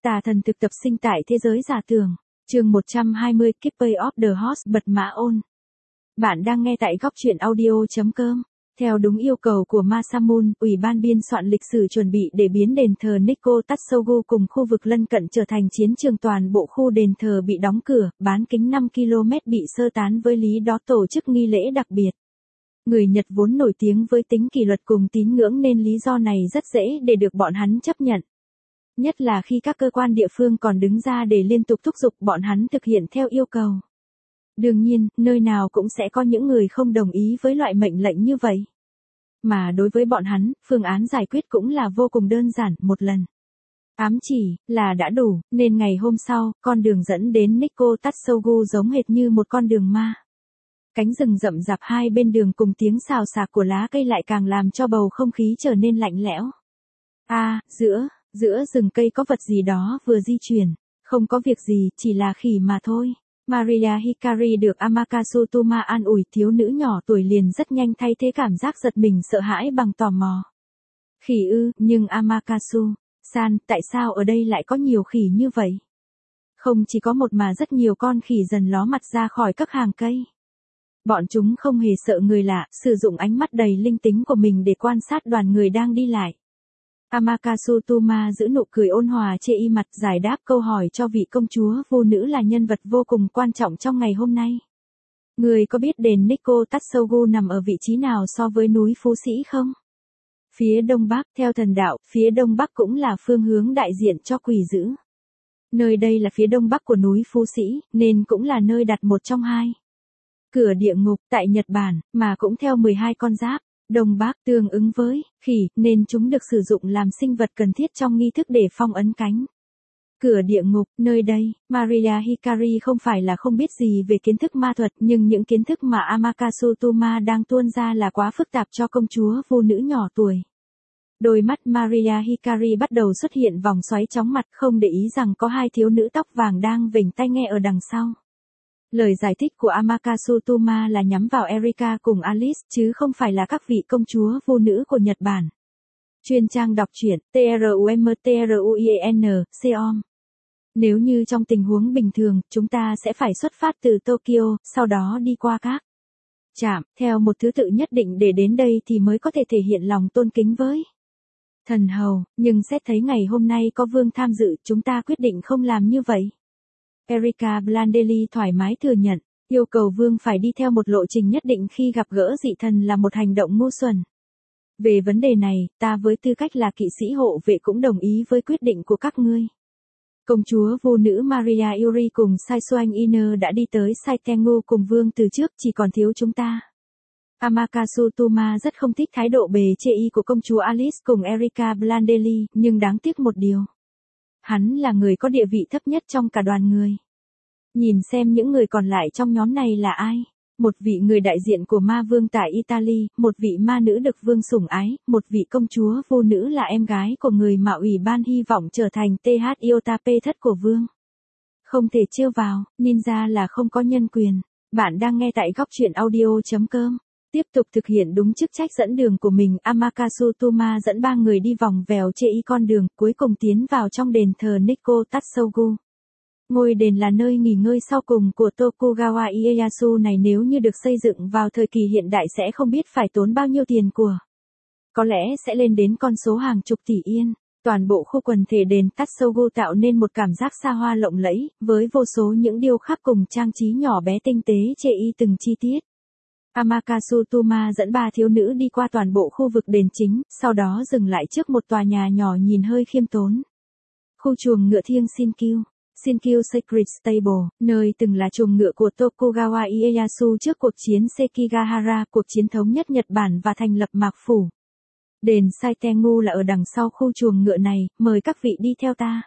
Tà thần thực tập sinh tại thế giới giả tưởng. Chương 120 Keeper of the Horse bật mã on. Bạn đang nghe tại góc truyện audio.com. Theo đúng yêu cầu của Masamune, Ủy ban biên soạn lịch sử chuẩn bị để biến đền thờ Nikko Tatsugu cùng khu vực lân cận trở thành chiến trường, toàn bộ khu đền thờ bị đóng cửa, bán kính 5 km bị sơ tán với lý đó tổ chức nghi lễ đặc biệt. Người Nhật vốn nổi tiếng với tính kỷ luật cùng tín ngưỡng nên lý do này rất dễ để được bọn hắn chấp nhận. Nhất là khi các cơ quan địa phương còn đứng ra để liên tục thúc giục bọn hắn thực hiện theo yêu cầu. Đương nhiên, nơi nào cũng sẽ có những người không đồng ý với loại mệnh lệnh như vậy. Mà đối với bọn hắn, phương án giải quyết cũng là vô cùng đơn giản, một lần ám chỉ là đã đủ, nên ngày hôm sau, con đường dẫn đến Nikko Tatsugu giống hệt như một con đường ma. Cánh rừng rậm rạp hai bên đường cùng tiếng xào xạc của lá cây lại càng làm cho bầu không khí trở nên lạnh lẽo. Giữa rừng cây có vật gì đó vừa di chuyển, không có việc gì, chỉ là khỉ mà thôi. Maria Hikari được Amakatsu Tuma an ủi, thiếu nữ nhỏ tuổi liền rất nhanh thay thế cảm giác giật mình sợ hãi bằng tò mò. Khỉ ư, nhưng Amakatsu-san, tại sao ở đây lại có nhiều khỉ như vậy? Không chỉ có một mà rất nhiều con khỉ dần ló mặt ra khỏi các hàng cây. Bọn chúng không hề sợ người lạ, sử dụng ánh mắt đầy linh tính của mình để quan sát đoàn người đang đi lại. Amakatsu Tuma giữ nụ cười ôn hòa chê y mặt, giải đáp câu hỏi cho vị công chúa vô nữ là nhân vật vô cùng quan trọng trong ngày hôm nay. Người có biết đền Nikko Tatsugu nằm ở vị trí nào so với núi Phú Sĩ không? Phía đông bắc, theo thần đạo, phía đông bắc cũng là phương hướng đại diện cho quỷ dữ. Nơi đây là phía đông bắc của núi Phú Sĩ, nên cũng là nơi đặt một trong hai cửa địa ngục tại Nhật Bản, mà cũng theo 12 con giáp. Đông Bắc tương ứng với khỉ, nên chúng được sử dụng làm sinh vật cần thiết trong nghi thức để phong ấn cánh cửa địa ngục. Nơi đây, Maria Hikari không phải là không biết gì về kiến thức ma thuật, nhưng những kiến thức mà Amakatsu Tuma đang tuôn ra là quá phức tạp cho công chúa vô nữ nhỏ tuổi. Đôi mắt Maria Hikari bắt đầu xuất hiện vòng xoáy chóng mặt, không để ý rằng có hai thiếu nữ tóc vàng đang vểnh tai nghe ở đằng sau. Lời giải thích của Amakatsu Tuma là nhắm vào Erika cùng Alice, chứ không phải là các vị công chúa vô nữ của Nhật Bản. Chuyên trang đọc truyện, TRUMTRUIEN.com. Nếu như trong tình huống bình thường, chúng ta sẽ phải xuất phát từ Tokyo, sau đó đi qua các trạm, theo một thứ tự nhất định để đến đây thì mới có thể thể hiện lòng tôn kính với thần hầu, nhưng xét thấy ngày hôm nay có vương tham dự, chúng ta quyết định không làm như vậy. Erika Blandelli thoải mái thừa nhận, yêu cầu vương phải đi theo một lộ trình nhất định khi gặp gỡ dị thần là một hành động ngu xuẩn. Về vấn đề này, ta với tư cách là kỵ sĩ hộ vệ cũng đồng ý với quyết định của các ngươi. Công chúa vô nữ Maria Yuri cùng Saisuan Iner đã đi tới Saitengu cùng vương từ trước, chỉ còn thiếu chúng ta. Amakatsu Tuma rất không thích thái độ bề chê y của công chúa Alice cùng Erika Blandelli, nhưng đáng tiếc một điều. Hắn là người có địa vị thấp nhất trong cả đoàn người. Nhìn xem những người còn lại trong nhóm này là ai. Một vị người đại diện của ma vương tại Italy, một vị ma nữ được vương sủng ái, một vị công chúa vô nữ là em gái của người mà ủy ban hy vọng trở thành TH Iotape thất của vương. Không thể trêu vào, ninja là không có nhân quyền. Bạn đang nghe tại góc truyện audio.com. Tiếp tục thực hiện đúng chức trách dẫn đường của mình, Amakatsu Tuma dẫn ba người đi vòng vèo chê y con đường, cuối cùng tiến vào trong đền thờ Nikko Tatsugu. Ngôi đền là nơi nghỉ ngơi sau cùng của Tokugawa Ieyasu này, nếu như được xây dựng vào thời kỳ hiện đại sẽ không biết phải tốn bao nhiêu tiền của. Có lẽ sẽ lên đến con số hàng chục tỷ yên. Toàn bộ khu quần thể đền Tatsugu tạo nên một cảm giác xa hoa lộng lẫy, với vô số những điêu khắc cùng trang trí nhỏ bé tinh tế chê y từng chi tiết. Amakatsu Tuma dẫn ba thiếu nữ đi qua toàn bộ khu vực đền chính, sau đó dừng lại trước một tòa nhà nhỏ nhìn hơi khiêm tốn. Khu chuồng ngựa thiêng Shinkyu Sacred Stable, nơi từng là chuồng ngựa của Tokugawa Ieyasu trước cuộc chiến Sekigahara, cuộc chiến thống nhất Nhật Bản và thành lập Mạc Phủ. Đền Saitengu là ở đằng sau khu chuồng ngựa này, mời các vị đi theo ta.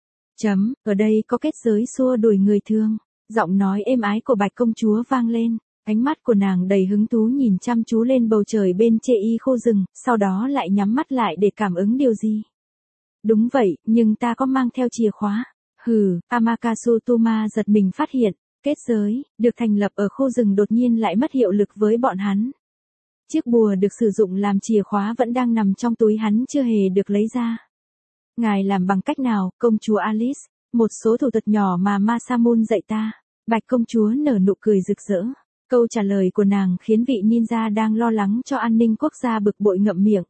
Ở đây có kết giới xua đuổi người thương. Giọng nói êm ái của Bạch công chúa vang lên. Ánh mắt của nàng đầy hứng thú nhìn chăm chú lên bầu trời bên chê y khu rừng, sau đó lại nhắm mắt lại để cảm ứng điều gì. Đúng vậy, nhưng ta có mang theo chìa khóa. Amakatsu Tuma giật mình phát hiện, kết giới, được thành lập ở khu rừng đột nhiên lại mất hiệu lực với bọn hắn. Chiếc bùa được sử dụng làm chìa khóa vẫn đang nằm trong túi hắn chưa hề được lấy ra. Ngài làm bằng cách nào, công chúa Alice? Một số thủ thuật nhỏ mà Masamune dạy ta. Bạch công chúa nở nụ cười rực rỡ. Câu trả lời của nàng khiến vị ninja đang lo lắng cho an ninh quốc gia bực bội ngậm miệng.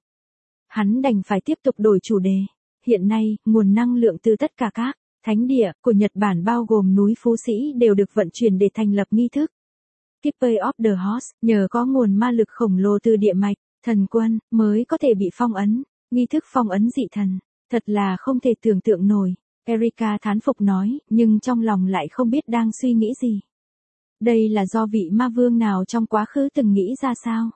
Hắn đành phải tiếp tục đổi chủ đề. Hiện nay, nguồn năng lượng từ tất cả các thánh địa của Nhật Bản bao gồm núi Phú Sĩ đều được vận chuyển để thành lập nghi thức Keeper of the Horse, nhờ có nguồn ma lực khổng lồ từ địa mạch, thần quân, mới có thể bị phong ấn. Nghi thức phong ấn dị thần, thật là không thể tưởng tượng nổi. Erika thán phục nói, nhưng trong lòng lại không biết đang suy nghĩ gì. Đây là do vị ma vương nào trong quá khứ từng nghĩ ra sao?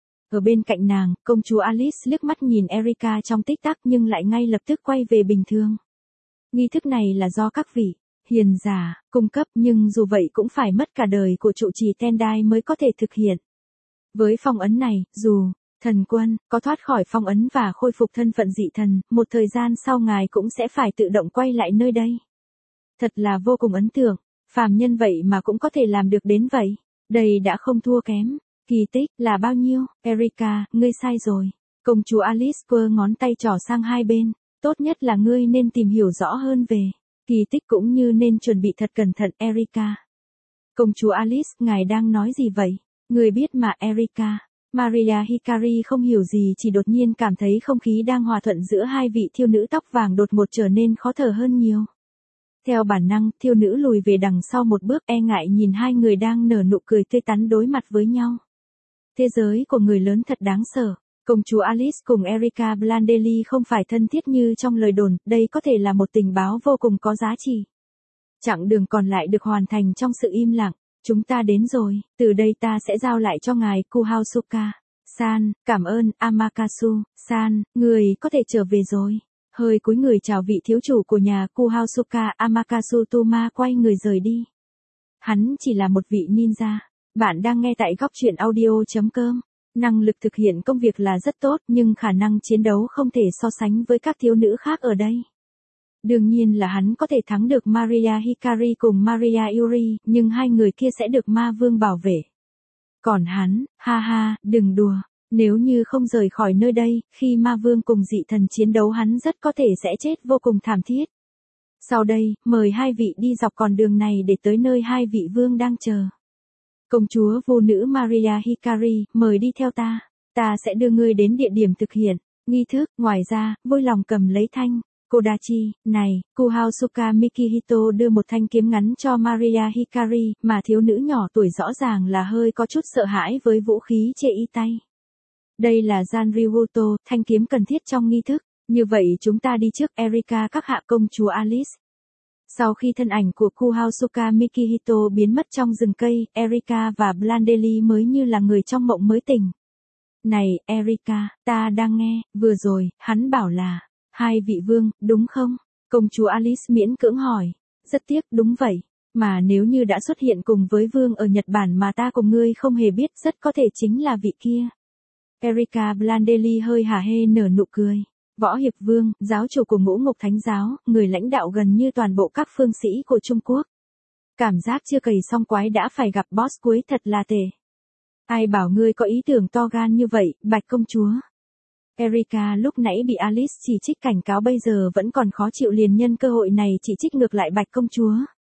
Ở bên cạnh nàng, công chúa Alice liếc mắt nhìn Erika trong tích tắc nhưng lại ngay lập tức quay về bình thường. Nghi thức này là do các vị hiền giả cung cấp, nhưng dù vậy cũng phải mất cả đời của trụ trì Tendai mới có thể thực hiện. Với phong ấn này, dù thần quân có thoát khỏi phong ấn và khôi phục thân phận dị thần, một thời gian sau ngài cũng sẽ phải tự động quay lại nơi đây. Thật là vô cùng ấn tượng, phàm nhân vậy mà cũng có thể làm được đến vậy. Đây đã không thua kém. Kỳ tích là bao nhiêu? Erika, ngươi sai rồi. Công chúa Alice quơ ngón tay trỏ sang hai bên. Tốt nhất là ngươi nên tìm hiểu rõ hơn về kỳ tích cũng như nên chuẩn bị thật cẩn thận Erika. Công chúa Alice, ngài đang nói gì vậy? Ngươi biết mà Erika. Maria Hikari không hiểu gì, chỉ đột nhiên cảm thấy không khí đang hòa thuận giữa hai vị thiêu nữ tóc vàng đột ngột trở nên khó thở hơn nhiều. Theo bản năng, thiêu nữ lùi về đằng sau một bước, e ngại nhìn hai người đang nở nụ cười tươi tắn đối mặt với nhau. Thế giới của người lớn thật đáng sợ. Công chúa Alice cùng Erika Blandelli không phải thân thiết như trong lời đồn, đây có thể là một tình báo vô cùng có giá trị. Chặng đường còn lại được hoàn thành trong sự im lặng. Chúng ta đến rồi, từ đây ta sẽ giao lại cho ngài Kuhausuka-san, cảm ơn Amakatsu-san, người có thể trở về rồi. Hơi cúi người chào vị thiếu chủ của nhà Kuhausuka, Amakatsu Toma quay người rời đi. Hắn chỉ là một vị ninja. Bạn đang nghe tại góc truyện audio.com. Năng lực thực hiện công việc là rất tốt, nhưng khả năng chiến đấu không thể so sánh với các thiếu nữ khác ở đây. Đương nhiên là hắn có thể thắng được Maria Hikari cùng Maria Yuri, nhưng hai người kia sẽ được ma vương bảo vệ. Còn hắn, ha ha, đừng đùa. Nếu như không rời khỏi nơi đây, khi ma vương cùng dị thần chiến đấu hắn rất có thể sẽ chết vô cùng thảm thiết. Sau đây, mời hai vị đi dọc con đường này để tới nơi hai vị vương đang chờ. Công chúa vô nữ Maria Hikari, mời đi theo ta. Ta sẽ đưa ngươi đến địa điểm thực hiện nghi thức. Ngoài ra, vui lòng cầm lấy thanh Kodachi này. Kuhausuka Mikihito đưa một thanh kiếm ngắn cho Maria Hikari, mà thiếu nữ nhỏ tuổi rõ ràng là hơi có chút sợ hãi với vũ khí trên y tay. Đây là Zanryuto, thanh kiếm cần thiết trong nghi thức. Như vậy chúng ta đi trước Erika, các hạ. Công chúa Alice. Sau khi thân ảnh của Kuhausuka Mikihito biến mất trong rừng cây, Erika và Blandelli mới như là người trong mộng mới tỉnh. Này, Erika, ta đang nghe, vừa rồi, hắn bảo là hai vị vương, đúng không? Công chúa Alice miễn cưỡng hỏi. Rất tiếc, đúng vậy. Mà nếu như đã xuất hiện cùng với vương ở Nhật Bản mà ta cùng ngươi không hề biết, rất có thể chính là vị kia. Erika Blandelli hơi hả hê nở nụ cười. Võ Hiệp Vương, giáo chủ của Ngũ Ngục Thánh Giáo, người lãnh đạo gần như toàn bộ các phương sĩ của Trung Quốc. Cảm giác chưa cày xong quái đã phải gặp boss cuối, thật là tệ. Ai bảo ngươi có ý tưởng to gan như vậy, Bạch công chúa? Erika lúc nãy bị Alice chỉ trích cảnh cáo, bây giờ vẫn còn khó chịu, liền nhân cơ hội này chỉ trích ngược lại Bạch công chúa.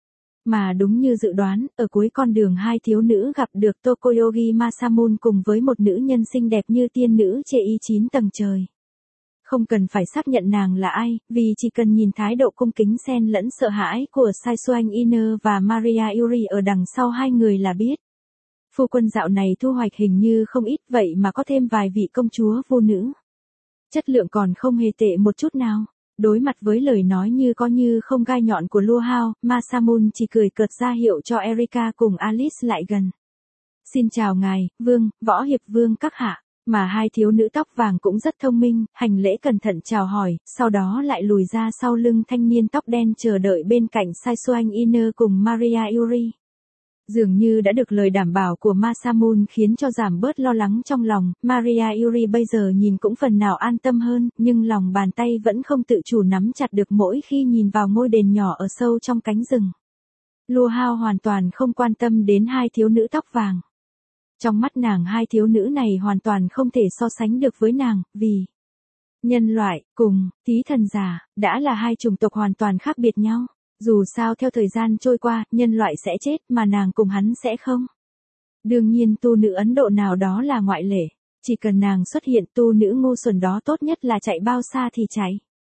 Mà đúng như dự đoán, ở cuối con đường hai thiếu nữ gặp được Tokoyogi Masamune cùng với một nữ nhân xinh đẹp như tiên nữ trên y 9 tầng trời. Không cần phải xác nhận nàng là ai, vì chỉ cần nhìn thái độ cung kính xen lẫn sợ hãi của Saisuan Iner và Maria Yuri ở đằng sau hai người là biết. Phu quân dạo này thu hoạch hình như không ít, vậy mà có thêm vài vị công chúa vô nữ. Chất lượng còn không hề tệ một chút nào. Đối mặt với lời nói như có như không gai nhọn của Luo Hao, Masamune chỉ cười cợt ra hiệu cho Erika cùng Alice lại gần. Xin chào ngài, vương, Võ Hiệp Vương các hạ. Mà hai thiếu nữ tóc vàng cũng rất thông minh, hành lễ cẩn thận chào hỏi, sau đó lại lùi ra sau lưng thanh niên tóc đen chờ đợi bên cạnh Saisuan Iner cùng Maria Yuri. Dường như đã được lời đảm bảo của Masamune khiến cho giảm bớt lo lắng trong lòng, Maria Yuri bây giờ nhìn cũng phần nào an tâm hơn, nhưng lòng bàn tay vẫn không tự chủ nắm chặt được mỗi khi nhìn vào ngôi đền nhỏ ở sâu trong cánh rừng. Luo Hao hoàn toàn không quan tâm đến hai thiếu nữ tóc vàng. Trong mắt nàng hai thiếu nữ này hoàn toàn không thể so sánh được với nàng, vì Nhân loại, cùng, tí thần giả, đã là hai chủng tộc hoàn toàn khác biệt nhau. Dù sao theo thời gian trôi qua, nhân loại sẽ chết mà nàng cùng hắn sẽ không. Đương nhiên tu nữ Ấn Độ nào đó là ngoại lệ. Chỉ cần nàng xuất hiện tu nữ ngu xuẩn đó tốt nhất là chạy bao xa thì chạy.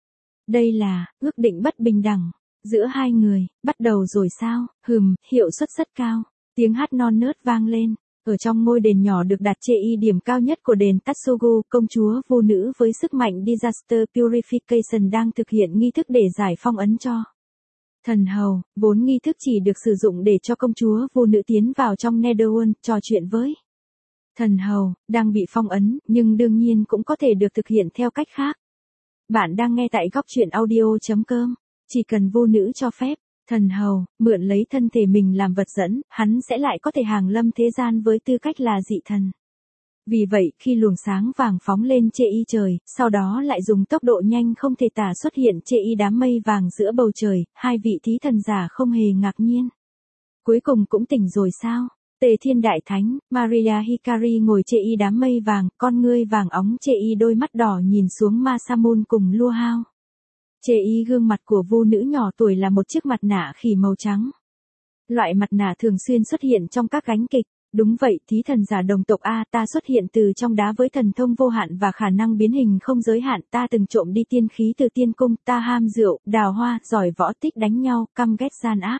Đây là, ước định bất bình đẳng. Giữa hai người, bắt đầu rồi sao, hiệu suất rất cao. Tiếng hát non nớt vang lên. Ở trong ngôi đền nhỏ được đặt chê y điểm cao nhất của đền Tatsugu, công chúa vô nữ với sức mạnh Disaster Purification đang thực hiện nghi thức để giải phong ấn cho thần hầu. Vốn nghi thức chỉ được sử dụng để cho công chúa vô nữ tiến vào trong Netherworld trò chuyện với thần hầu, đang bị phong ấn, nhưng đương nhiên cũng có thể được thực hiện theo cách khác. Bạn đang nghe tại góc truyện audio.com. Chỉ cần vô nữ cho phép, thần hầu, mượn lấy thân thể mình làm vật dẫn, hắn sẽ lại có thể hàng lâm thế gian với tư cách là dị thần. Vì vậy, khi luồng sáng vàng phóng lên chê y trời, sau đó lại dùng tốc độ nhanh không thể tả xuất hiện chê y đám mây vàng giữa bầu trời, hai vị thí thần giả không hề ngạc nhiên. Cuối cùng cũng tỉnh rồi sao? Tề Thiên Đại Thánh, Maria Hikari ngồi chê y đám mây vàng, con ngươi vàng óng chê y đôi mắt đỏ nhìn xuống Masamune cùng Lua Hao. Chê y gương mặt của vô nữ nhỏ tuổi là một chiếc mặt nạ khỉ màu trắng. Loại mặt nạ thường xuyên xuất hiện trong các gánh kịch. Đúng vậy, thí thần giả đồng tộc A, ta xuất hiện từ trong đá với thần thông vô hạn và khả năng biến hình không giới hạn, ta từng trộm đi tiên khí từ tiên cung, ta ham rượu, đào hoa, giỏi võ tích đánh nhau, căm ghét gian ác.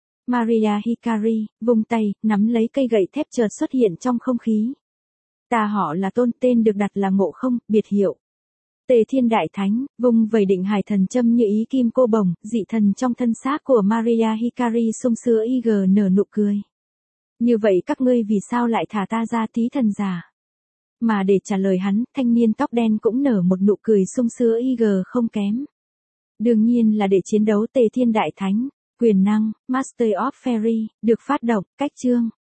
Maria Hikari, vung tay, nắm lấy cây gậy thép chợt xuất hiện trong không khí. Ta họ là Tôn, tên được đặt là Ngộ Không, biệt hiệu Tề Thiên Đại Thánh, vung vẩy định hải thần châm như ý kim cô bồng, dị thần trong thân xác của Maria Hikari sung sữa nở nụ cười. Như vậy các ngươi vì sao lại thả ta ra thí thần giả? Mà để trả lời hắn, thanh niên tóc đen cũng nở một nụ cười sung sữa không kém. Đương nhiên là để chiến đấu Tề Thiên Đại Thánh, quyền năng, Master of Fairy, được phát động, cách chương.